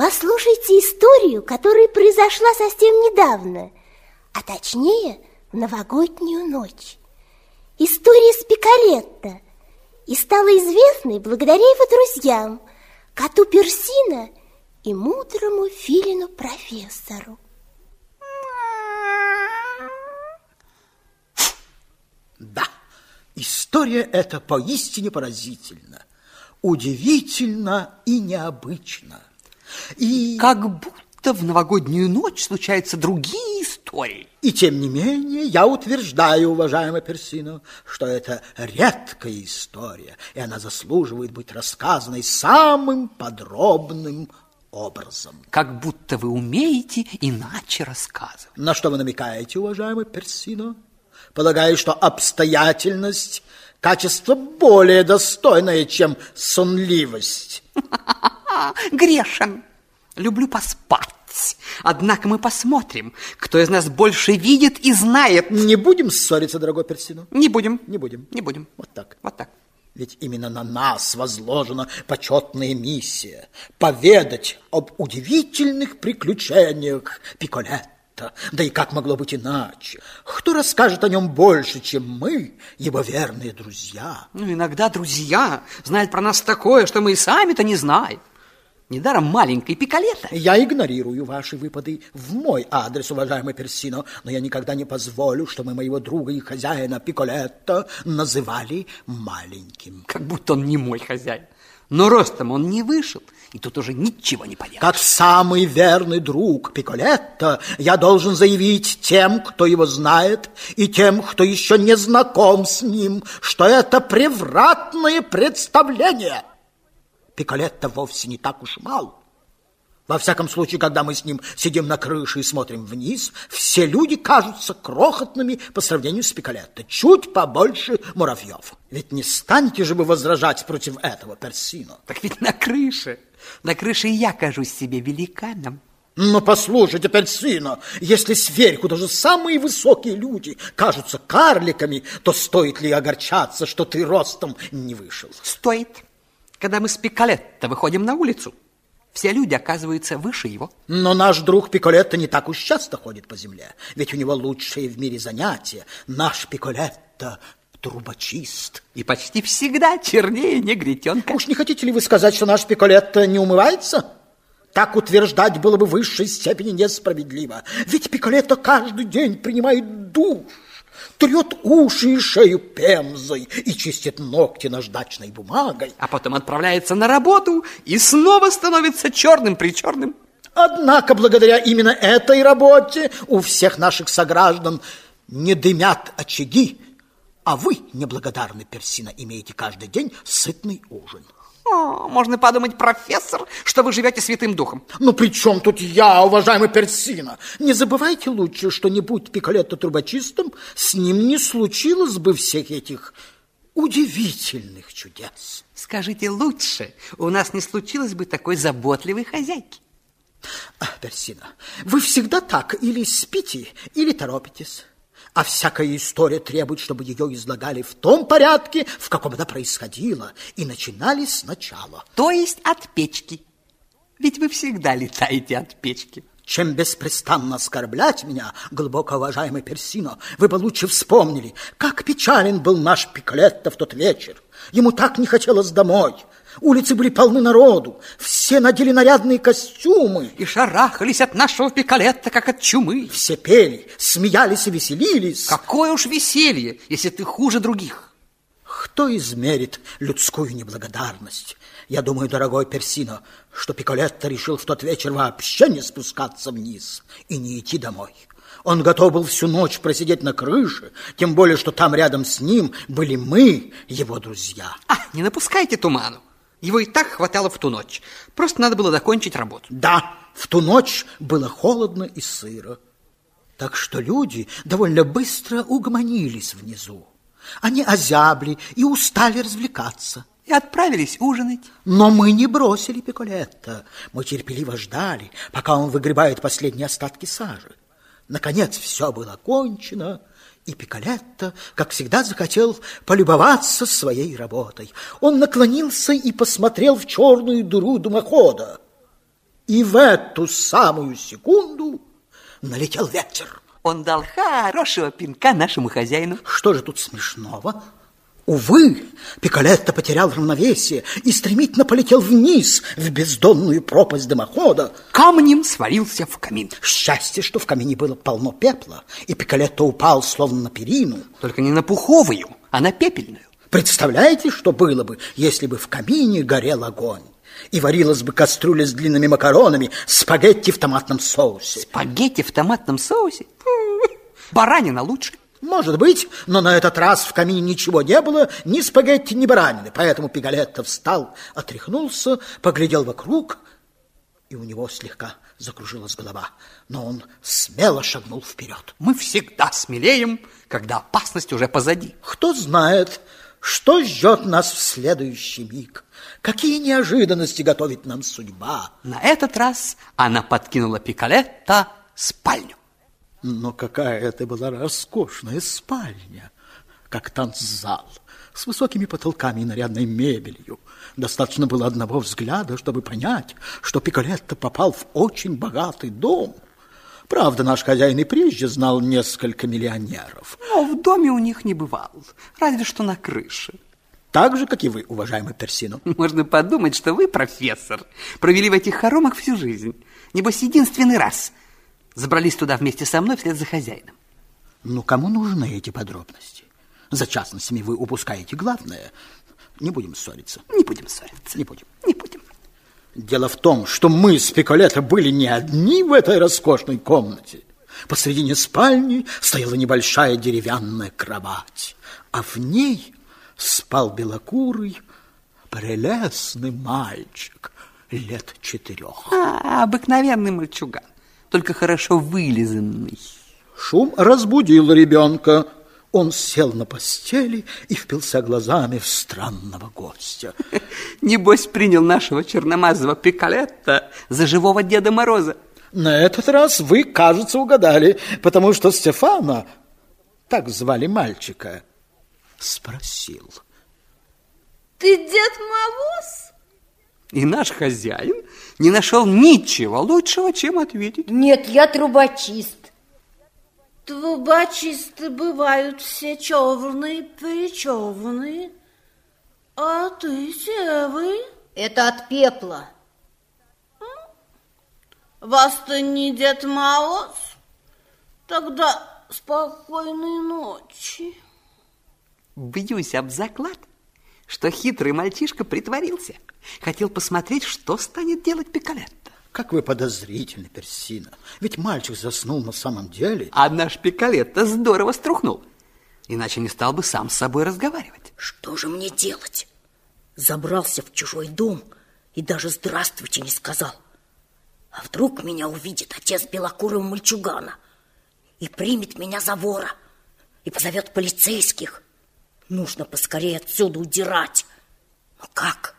Послушайте историю, которая произошла совсем недавно, а точнее в новогоднюю ночь. История с Пиколетто, и стала известной благодаря его друзьям, коту Персино и мудрому филину профессору. Да, история эта поистине поразительна, удивительна и необычна. И как будто в новогоднюю ночь случаются другие истории. И тем не менее, я утверждаю, уважаемый Персино, что это редкая история, и она заслуживает быть рассказанной самым подробным образом. Как будто вы умеете иначе рассказывать. На что вы намекаете, уважаемый Персино? Полагаю, что обстоятельность – качество более достойное, чем сонливость. Грешен. Люблю поспать. Однако мы посмотрим, кто из нас больше видит и знает. Не будем ссориться, дорогой Персино? Не будем. Не будем. Не будем. Вот так. Вот так. Ведь именно на нас возложена почетная миссия – поведать об удивительных приключениях Пиколетто. Да и как могло быть иначе? Кто расскажет о нем больше, чем мы, его верные друзья? Ну, иногда друзья знают про нас такое, что мы и сами-то не знаем. Недаром маленький Пиколетто. Я игнорирую ваши выпады в мой адрес, уважаемый Персино, но я никогда не позволю, чтобы моего друга и хозяина Пиколетто называли маленьким. Как будто он не мой хозяин. Но ростом он не вышел, и тут уже ничего не поделаешь. Как самый верный друг Пиколетто, я должен заявить тем, кто его знает, и тем, кто еще не знаком с ним, что это превратное представление. Пиколетто вовсе не так уж мал. Во всяком случае, когда мы с ним сидим на крыше и смотрим вниз, все люди кажутся крохотными по сравнению с Пиколетто, чуть побольше муравьев. Ведь не станете же вы возражать против этого, Персино? Так ведь на крыше и я кажусь себе великаном. Но послушайте, Персино, если сверху даже самые высокие люди кажутся карликами, то стоит ли огорчаться, что ты ростом не вышел? Стоит. Когда мы с Пиколетто выходим на улицу, все люди оказываются выше его. Но наш друг Пиколетто не так уж часто ходит по земле, ведь у него лучшие в мире занятия. Наш Пиколетто трубочист. И почти всегда чернее негритенка. Уж не хотите ли вы сказать, что наш Пиколетто не умывается? Так утверждать было бы в высшей степени несправедливо. Ведь Пиколетто каждый день принимает душ, трет уши и шею пемзой и чистит ногти наждачной бумагой. А потом отправляется на работу и снова становится черным-причерным. Однако, благодаря именно этой работе у всех наших сограждан не дымят очаги, а вы, неблагодарный Персино, имеете каждый день сытный ужин. О, можно подумать, профессор, что вы живете Святым Духом. Ну, при чем тут я, уважаемый Персино? Не забывайте лучше, что не будь Пиколетто трубочистом, с ним не случилось бы всех этих удивительных чудес. Скажите лучше, у нас не случилось бы такой заботливой хозяйки. Персино, вы всегда так или спите, или торопитесь. А всякая история требует, чтобы ее излагали в том порядке, в каком она происходила, и начинали сначала. То есть от печки. Ведь вы всегда летаете от печки. Чем беспрестанно оскорблять меня, глубоко уважаемый Персино, вы бы лучше вспомнили, как печален был наш Пиколетто в тот вечер. Ему так не хотелось домой. Улицы были полны народу, все надели нарядные костюмы. И шарахались от нашего Пиколетто, как от чумы. Все пели, смеялись и веселились. Какое уж веселье, если ты хуже других. Кто измерит людскую неблагодарность? Я думаю, дорогой Персино, что Пиколетто решил в тот вечер вообще не спускаться вниз и не идти домой. Он готов был всю ночь просидеть на крыше, тем более, что там рядом с ним были мы, его друзья. Не напускайте туману. Его и так хватало в ту ночь. Просто надо было закончить работу. Да, в ту ночь было холодно и сыро. Так что люди довольно быстро угомонились внизу. Они озябли и устали развлекаться. И отправились ужинать. Но мы не бросили Пиколетто. Мы терпеливо ждали, пока он выгребает последние остатки сажи. Наконец все было кончено, и Пиколетто, как всегда, захотел полюбоваться своей работой. Он наклонился и посмотрел в черную дыру дымохода. И в эту самую секунду налетел ветер. Он дал хорошего пинка нашему хозяину. Что же тут смешного? Увы, Пиколетто потерял равновесие и стремительно полетел вниз в бездонную пропасть дымохода. Камнем свалился в камин. Счастье, что в камине было полно пепла, и Пиколетто упал словно на перину. Только не на пуховую, а на пепельную. Представляете, что было бы, если бы в камине горел огонь? И варилась бы кастрюля с длинными макаронами, спагетти в томатном соусе. Спагетти в томатном соусе? Баранина лучше. Может быть, но на этот раз в камине ничего не было, ни спагетти, ни баранины. Поэтому Пиколетто встал, отряхнулся, поглядел вокруг, и у него слегка закружилась голова. Но он смело шагнул вперед. Мы всегда смелеем, когда опасность уже позади. Кто знает, что ждет нас в следующий миг? Какие неожиданности готовит нам судьба? На этот раз она подкинула Пиколетто спальню. Но какая это была роскошная спальня, как танцзал, с высокими потолками и нарядной мебелью. Достаточно было одного взгляда, чтобы понять, что Пиколетто попал в очень богатый дом. Правда, наш хозяин и прежде знал несколько миллионеров. Но в доме у них не бывал, разве что на крыше. Так же, как и вы, уважаемый Персино. Можно подумать, что вы, профессор, провели в этих хоромах всю жизнь. Небось, единственный раз забрались туда вместе со мной вслед за хозяином. Ну, кому нужны эти подробности? За частностями вы упускаете главное. Не будем ссориться. Не будем ссориться. Не будем. Не будем. Дело в том, что мы с Пиколетто были не одни в этой роскошной комнате. Посредине спальни стояла небольшая деревянная кровать, а в ней спал белокурый, прелестный мальчик лет 4. Обыкновенный мальчуган, только хорошо вылизанный. Шум разбудил ребенка. Он сел на постели и впился глазами в странного гостя. Небось, принял нашего черномазого Пиколетто за живого Деда Мороза. На этот раз вы, кажется, угадали, потому что Стефано, так звали мальчика, спросил: ты Дед Мороз? И наш хозяин не нашел ничего лучшего, чем ответить: нет, я трубочист. Трубочисты бывают все черные-причерные, а ты серый. Это от пепла. Вас-то не Дед Мороз? Тогда спокойной ночи. Бьюсь об заклад, что хитрый мальчишка притворился. Хотел посмотреть, что станет делать Пиколетто. Как вы подозрительны, Персино. Ведь мальчик заснул на самом деле. А наш Пиколетто здорово струхнул. Иначе не стал бы сам с собой разговаривать. Что же мне делать? Забрался в чужой дом и даже здравствуйте не сказал. А вдруг меня увидит отец белокурого мальчугана и примет меня за вора и позовет полицейских. Нужно поскорее отсюда удирать. Но как?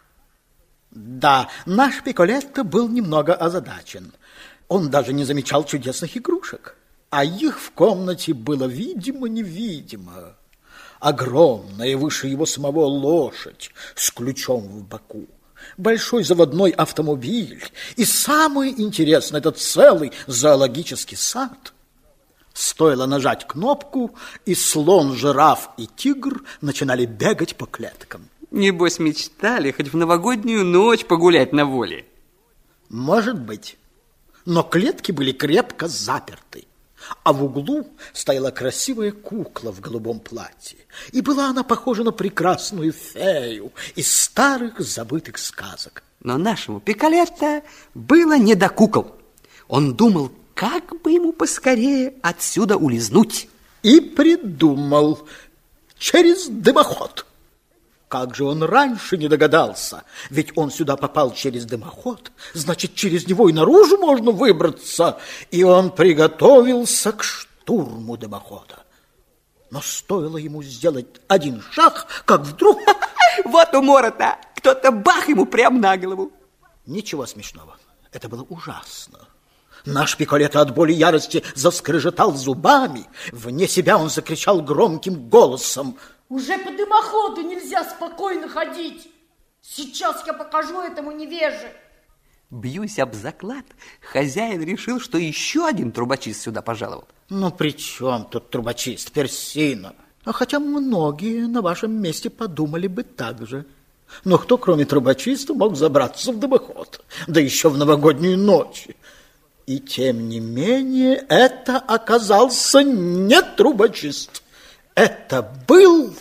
Да, наш Пиколетто был немного озадачен. Он даже не замечал чудесных игрушек, а их в комнате было видимо-невидимо. Огромная, выше его самого лошадь с ключом в боку, большой заводной автомобиль и, самое интересное, это целый зоологический сад. Стоило нажать кнопку, и слон, жираф и тигр начинали бегать по клеткам. Небось, мечтали хоть в новогоднюю ночь погулять на воле. Может быть, но клетки были крепко заперты, а в углу стояла красивая кукла в голубом платье, и была она похожа на прекрасную фею из старых забытых сказок. Но нашему Пиколетто было не до кукол. Он думал, как бы ему поскорее отсюда улизнуть. И придумал: через дымоход. Как же он раньше не догадался? Ведь он сюда попал через дымоход, значит, через него и наружу можно выбраться. И он приготовился к штурму дымохода. Но стоило ему сделать один шаг, как вдруг... Вот умора-то! Кто-то бах ему прямо на голову. Ничего смешного. Это было ужасно. Наш Пиколетто от боли и ярости заскрежетал зубами. Вне себя он закричал громким голосом: уже по дымоходу нельзя спокойно ходить. Сейчас я покажу этому невеже. Бьюсь об заклад, хозяин решил, что еще один трубочист сюда пожаловал. Ну, при чем тут трубочист, Персина? А хотя многие на вашем месте подумали бы так же. Но кто, кроме трубочиста, мог забраться в дымоход? Да еще в новогоднюю ночь. И тем не менее, это оказался не трубочист. Это был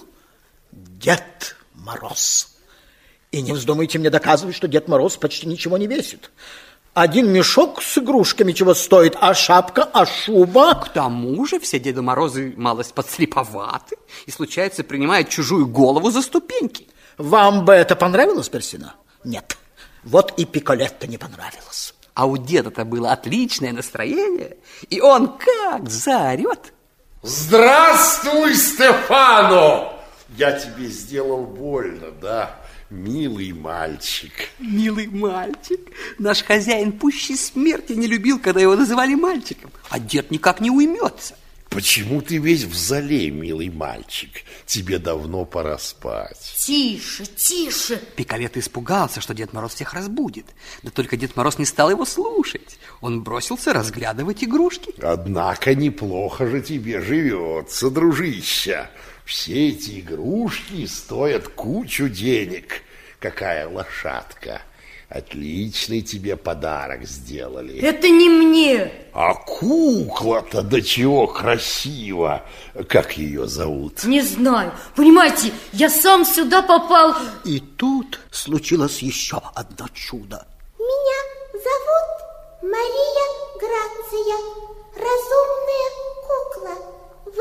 Дед Мороз. И не вздумайте мне доказывать, что Дед Мороз почти ничего не весит. Один мешок с игрушками чего стоит, а шапка, а шуба... К тому же все Деды Морозы малость подслеповаты и, случается, принимают чужую голову за ступеньки. Вам бы это понравилось, Персина? Нет. Вот и Пиколетто не понравилось. А у деда-то было отличное настроение, и он как заорет. Здравствуй, Стефано! Я тебе сделал больно, да? Милый мальчик. Милый мальчик. Наш хозяин пуще смерти не любил, когда его называли мальчиком. А дед никак не уймется. Почему ты весь в зале, милый мальчик? Тебе давно пора спать. Тише, тише. Пиколетто испугался, что Дед Мороз всех разбудит. Да только Дед Мороз не стал его слушать. Он бросился разглядывать игрушки. Однако неплохо же тебе живется, дружище. Все эти игрушки стоят кучу денег. Какая лошадка. Отличный тебе подарок сделали. Это не мне. А кукла-то до чего красива. Как ее зовут? Не знаю. Понимаете, я сам сюда попал. И тут случилось еще одно чудо. Меня зовут Мария Грация, разумная кукла.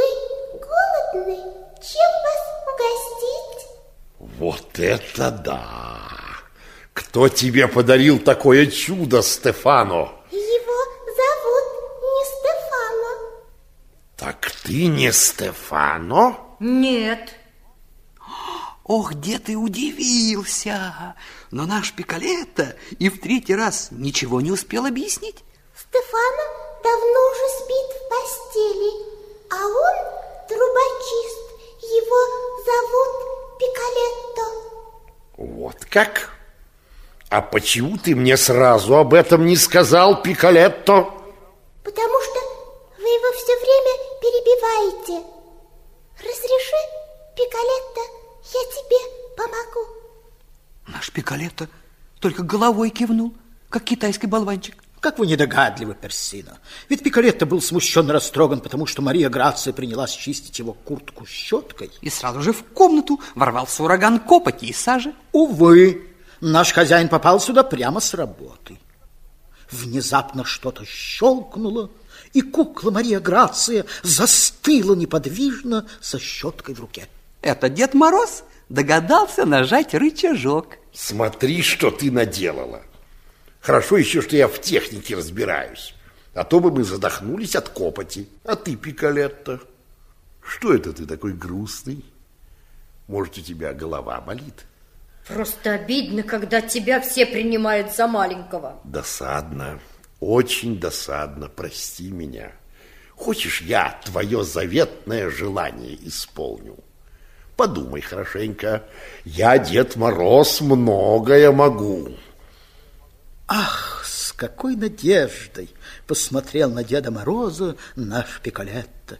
Вы голодны? Чем вас угостить? Вот это да! Кто тебе подарил такое чудо, Стефано? Его зовут не Стефано. Так ты не Стефано? Нет. Ох, дед и удивился. Но наш Пиколетто и в третий раз ничего не успел объяснить. Стефано давно уже спит в постели, а он трубочист. Его зовут Пиколетто. Вот как? А почему ты мне сразу об этом не сказал, Пиколетто? Потому что вы его все время перебиваете. Разреши, Пиколетто, я тебе помогу. Наш Пиколетто только головой кивнул, как китайский болванчик. Как вы недогадливы, Персина. Ведь Пиколетто был смущен и растроган, потому что Мария Грация принялась чистить его куртку щеткой. И сразу же в комнату ворвался ураган копоти и сажи. Увы, наш хозяин попал сюда прямо с работы. Внезапно что-то щелкнуло, и кукла Мария Грация застыла неподвижно со щеткой в руке. Это Дед Мороз догадался нажать рычажок. Смотри, что ты наделала. Хорошо еще, что я в технике разбираюсь. А то бы мы задохнулись от копоти. А ты, Пиколетто, что это ты такой грустный? Может, у тебя голова болит? Просто обидно, когда тебя все принимают за маленького. Досадно, очень досадно, прости меня. Хочешь, я твое заветное желание исполню? Подумай хорошенько, я, Дед Мороз, многое могу. Ах, с какой надеждой посмотрел на Деда Мороза наш Пиколетто.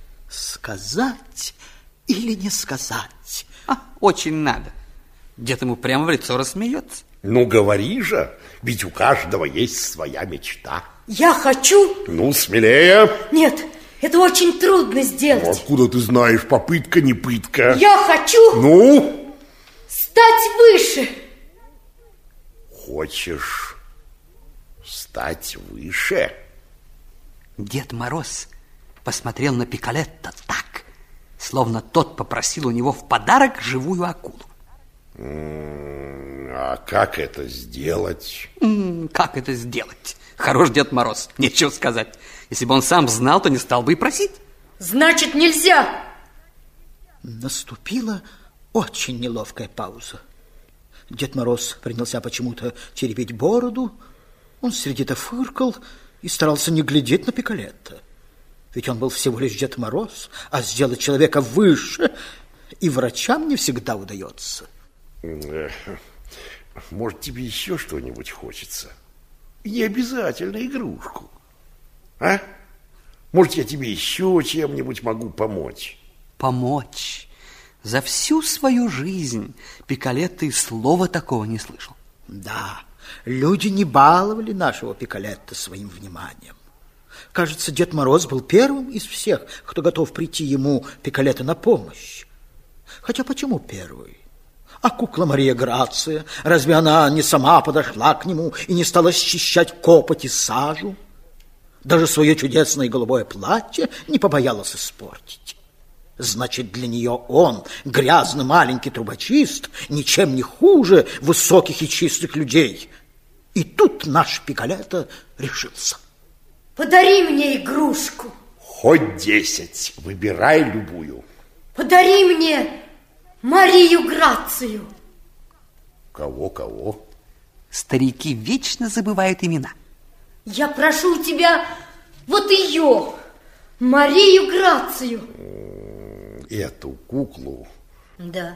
Сказать или не сказать? Очень надо. Дед ему прямо в лицо рассмеется. Ну, говори же, ведь у каждого есть своя мечта. Я хочу... Ну, смелее. Нет, это очень трудно сделать. Ну, откуда ты знаешь, попытка не пытка? Я хочу... Ну? Стать выше. Хочешь стать выше? Дед Мороз посмотрел на Пиколетто так, словно тот попросил у него в подарок живую акулу. А как это сделать? Как это сделать? Хорош Дед Мороз, нечего сказать. Если бы он сам знал, то не стал бы и просить. Значит, нельзя. Наступила очень неловкая пауза. Дед Мороз принялся почему-то теребить бороду. Он сердито фыркал и старался не глядеть на Пиколетто. Ведь он был всего лишь Дед Мороз, а сделать человека выше и врачам не всегда удается. Может, тебе еще что-нибудь хочется? И не обязательно игрушку. А? Может, я тебе еще чем-нибудь могу помочь? Помочь? За всю свою жизнь Пиколетто и слова такого не слышал. Да, люди не баловали нашего Пиколетто своим вниманием. Кажется, Дед Мороз был первым из всех, кто готов прийти ему, Пиколетто, на помощь. Хотя почему первый? А кукла Мария Грация, разве она не сама подошла к нему и не стала счищать копоть и сажу? Даже свое чудесное голубое платье не побоялась испортить. Значит, для нее он, грязный маленький трубочист, ничем не хуже высоких и чистых людей. И тут наш Пиколетто решился. Подари мне игрушку. Хоть 10, выбирай любую. Подари мне Марию Грацию. Кого? Старики вечно забывают имена. Я прошу тебя вот ее, Марию Грацию. Эту куклу? Да.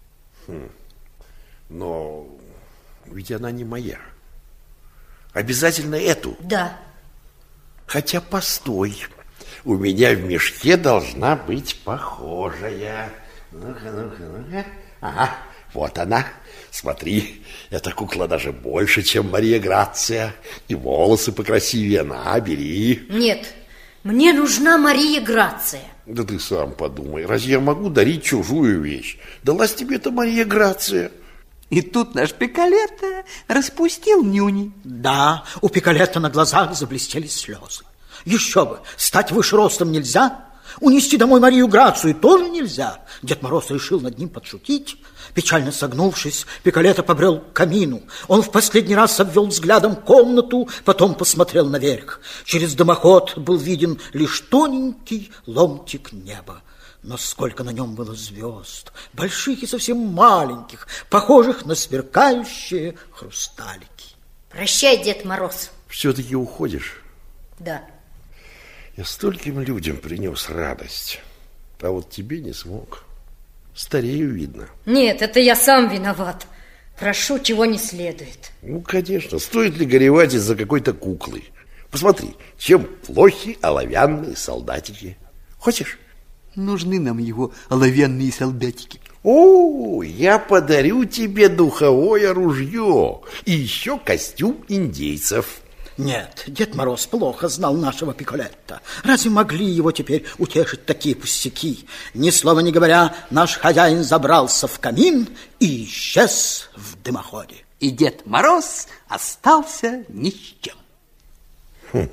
Но ведь она не моя. Обязательно эту? Да. Хотя постой, у меня в мешке должна быть похожая. Ну-ка. Ага, вот она. Смотри, эта кукла даже больше, чем Мария Грация. И волосы покрасивее. На, бери. Нет, мне нужна Мария Грация. Да ты сам подумай, разве я могу дарить чужую вещь? Далась тебе эта Мария Грация. И тут наш Пиколетто распустил нюни. Да, у Пиколетто на глазах заблестели слезы. Еще бы, стать выше ростом нельзя, унести домой Марию Грацию тоже нельзя. Дед Мороз решил над ним подшутить. Печально согнувшись, Пиколетто побрел к камину. Он в последний раз обвел взглядом комнату, потом посмотрел наверх. Через дымоход был виден лишь тоненький ломтик неба. Но сколько на нем было звезд, больших и совсем маленьких, похожих на сверкающие хрусталики. Прощай, Дед Мороз. Все-таки уходишь? Да. Я стольким людям принес радость, а вот тебе не смог. Старею, видно. Нет, это я сам виноват. Прошу, чего не следует. Ну, конечно, стоит ли горевать из-за какой-то куклы? Посмотри, чем плохи оловянные солдатики. Хочешь? Нужны нам его оловянные солдатики. О, я подарю тебе духовое ружье и еще костюм индейцев. Нет, Дед Мороз плохо знал нашего Пиколетто. Разве могли его теперь утешить такие пустяки? Ни слова не говоря, наш хозяин забрался в камин и исчез в дымоходе. И Дед Мороз остался ни с чем.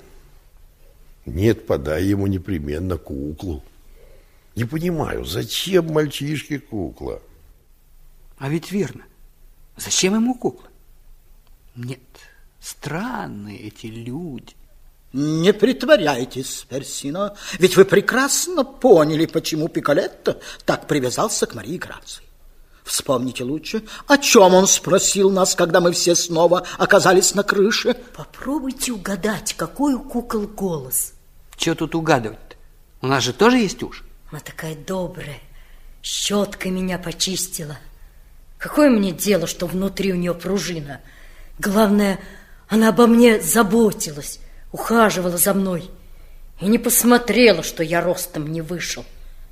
Нет, подай ему непременно куклу. Не понимаю, зачем мальчишке кукла? А ведь верно. Зачем ему кукла? Нет, странные эти люди. Не притворяйтесь, Персино, ведь вы прекрасно поняли, почему Пиколетто так привязался к Марии Грации. Вспомните лучше, о чем он спросил нас, когда мы все снова оказались на крыше. Попробуйте угадать, какой у кукол голос. Что тут угадывать-то? У нас же тоже есть уши. Она такая добрая, щеткой меня почистила. Какое мне дело, что внутри у нее пружина? Главное, она обо мне заботилась, ухаживала за мной и не посмотрела, что я ростом не вышел.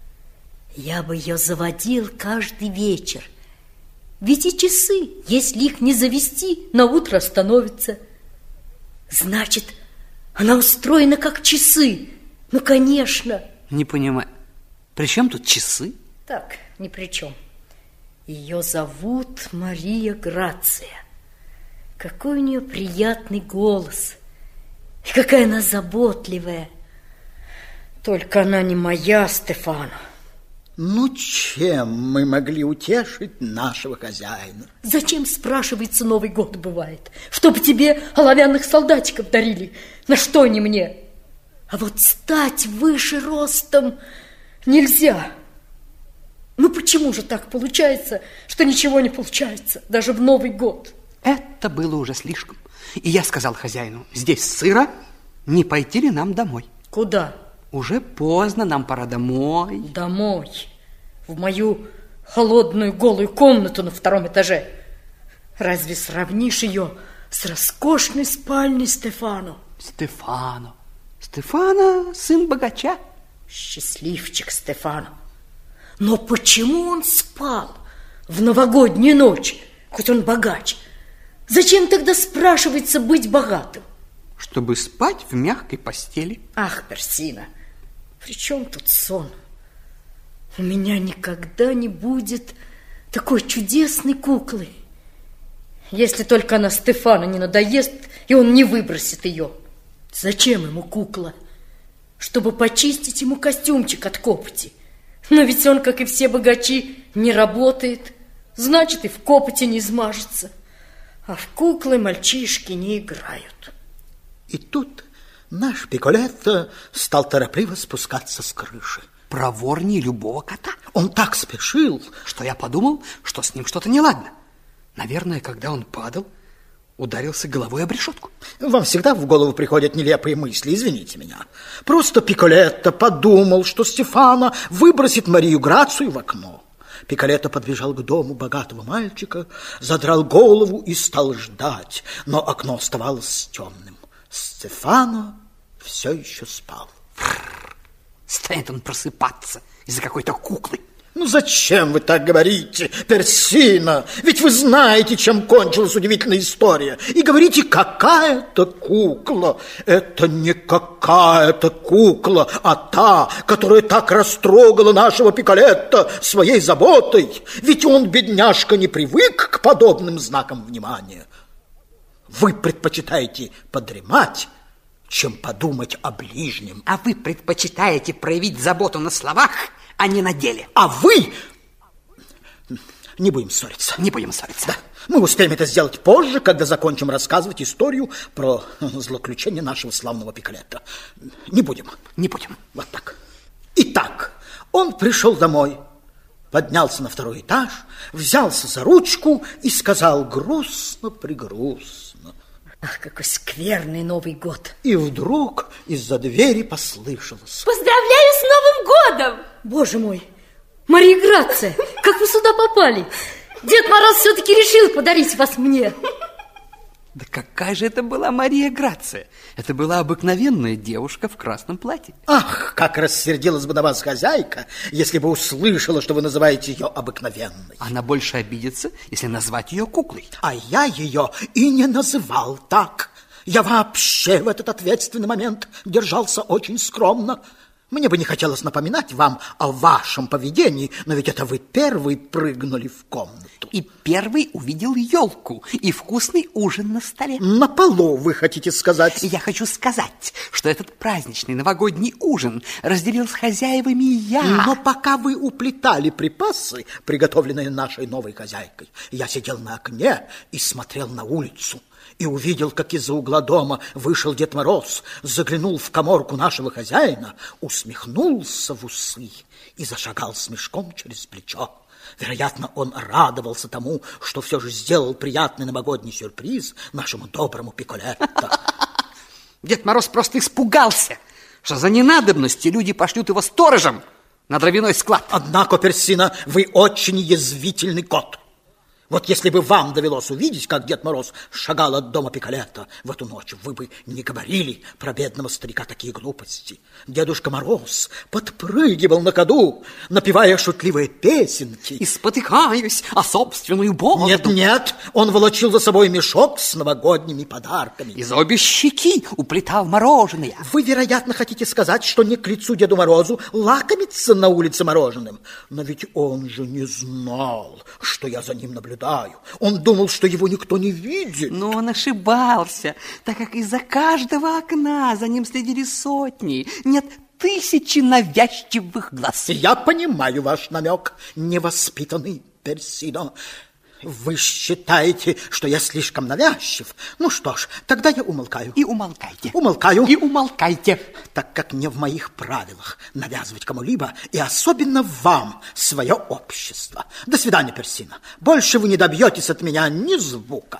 Я бы ее заводил каждый вечер. Ведь и часы, если их не завести, на утро остановятся. Значит, она устроена как часы. Ну, конечно. Не понимаю. При чем тут часы? Так, ни при чем. Ее зовут Мария Грация. Какой у нее приятный голос. И какая она заботливая. Только она не моя, Стефано. Ну, чем мы могли утешить нашего хозяина? Зачем, спрашивается, Новый год бывает? Чтобы тебе оловянных солдатиков дарили. На что они мне? А вот стать выше ростом нельзя. Ну почему же так получается, что ничего не получается, даже в Новый год? Это было уже слишком. И я сказал хозяину: здесь сыро, не пойти ли нам домой? Куда? Уже поздно, нам пора домой. Домой? В мою холодную голую комнату на 2-м этаже? Разве сравнишь ее с роскошной спальней Стефано. Стефано, сын богача. Счастливчик Стефано. Но почему он спал в новогоднюю ночь, хоть он богач? Зачем тогда, спрашивается, быть богатым? Чтобы спать в мягкой постели. Ах, Персина, при чем тут сон? У меня никогда не будет такой чудесной куклы. Если только она Стефано не надоест, и он не выбросит ее. Зачем ему кукла? Чтобы почистить ему костюмчик от копоти. Но ведь он, как и все богачи, не работает. Значит, и в копоти не измажется. А в куклы мальчишки не играют. И тут наш Пиколетто стал торопливо спускаться с крыши. Проворнее любого кота. Он так спешил, что я подумал, что с ним что-то неладно. Наверное, когда он падал, ударился головой об решетку. Вам всегда в голову приходят нелепые мысли, извините меня. Просто Пиколетто подумал, что Стефано выбросит Марию Грацию в окно. Пиколетто подбежал к дому богатого мальчика, задрал голову и стал ждать, но окно оставалось темным. Стефано все еще спал. Станет он просыпаться из-за какой-то куклы. Ну зачем вы так говорите, Персина? Ведь вы знаете, чем кончилась удивительная история. И говорите, какая-то кукла. Это не какая-то кукла, а та, которая так растрогала нашего Пиколетто своей заботой. Ведь он, бедняжка, не привык к подобным знакам внимания. Вы предпочитаете подремать, чем подумать о ближнем. А вы предпочитаете проявить заботу на словах, а не на деле. А вы... Не будем ссориться. Не будем ссориться. Да. Мы успеем это сделать позже, когда закончим рассказывать историю про злоключение нашего славного Пиколетто. Не будем. Не будем. Вот так. Итак, он пришел домой, поднялся на второй этаж, взялся за ручку и сказал грустно-прегрустно: ах, какой скверный Новый год. И вдруг из-за двери послышалось: поздравляю с Новым годом! Боже мой, Мария Грация, как вы сюда попали? Дед Мороз все-таки решил подарить вас мне. Да какая же это была Мария Грация? Это была обыкновенная девушка в красном платье. Ах, как рассердилась бы на вас хозяйка, если бы услышала, что вы называете ее обыкновенной. Она больше обидится, если назвать ее куклой. А я ее и не называл так. Я вообще в этот ответственный момент держался очень скромно. Мне бы не хотелось напоминать вам о вашем поведении, но ведь это вы первый прыгнули в комнату. И первый увидел елку и вкусный ужин на столе. На полу, вы хотите сказать? Я хочу сказать, что этот праздничный новогодний ужин разделил с хозяевами я. Но пока вы уплетали припасы, приготовленные нашей новой хозяйкой, я сидел на окне и смотрел на улицу. И увидел, как из-за угла дома вышел Дед Мороз, заглянул в каморку нашего хозяина, усмехнулся в усы и зашагал с мешком через плечо. Вероятно, он радовался тому, что все же сделал приятный новогодний сюрприз нашему доброму Пиколетто. Дед Мороз просто испугался, что за ненадобности люди пошлют его сторожем на дровяной склад. Однако, Персина, вы очень язвительный кот. Вот если бы вам довелось увидеть, как Дед Мороз шагал от дома Пиколетто в эту ночь, вы бы не говорили про бедного старика такие глупости. Дедушка Мороз подпрыгивал на ходу, напевая шутливые песенки. И спотыкаюсь о собственную бороду. Нет, он волочил за собой мешок с новогодними подарками. И за обе щеки уплетал мороженое. Вы, вероятно, хотите сказать, что не к лицу Деду Морозу лакомиться на улице мороженым. Но ведь он же не знал, что я за ним наблюдаю. Он думал, что его никто не видит. Но он ошибался, так как из-за каждого окна за ним следили сотни, нет, тысячи навязчивых глаз. Я понимаю ваш намек, невоспитанный Персино. Вы считаете, что я слишком навязчив? Ну что ж, тогда я умолкаю. И умолкайте. Умолкаю. И умолкайте. Так как не в моих правилах навязывать кому-либо, и особенно вам, свое общество. До свидания, Персина. Больше вы не добьетесь от меня ни звука.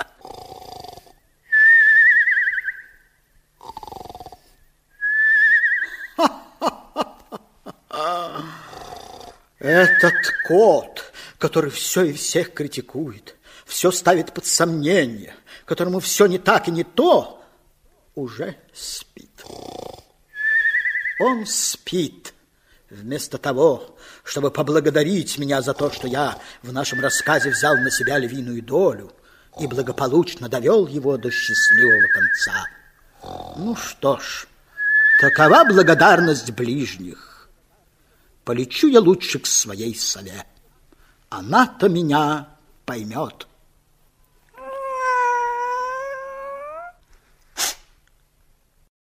Этот кот, который все и всех критикует, все ставит под сомнение, которому все не так и не то, уже спит. Он спит вместо того, чтобы поблагодарить меня за то, что я в нашем рассказе взял на себя львиную долю и благополучно довел его до счастливого конца. Ну что ж, такова благодарность ближних. Полечу я лучше к своей сове. Она-то меня поймет.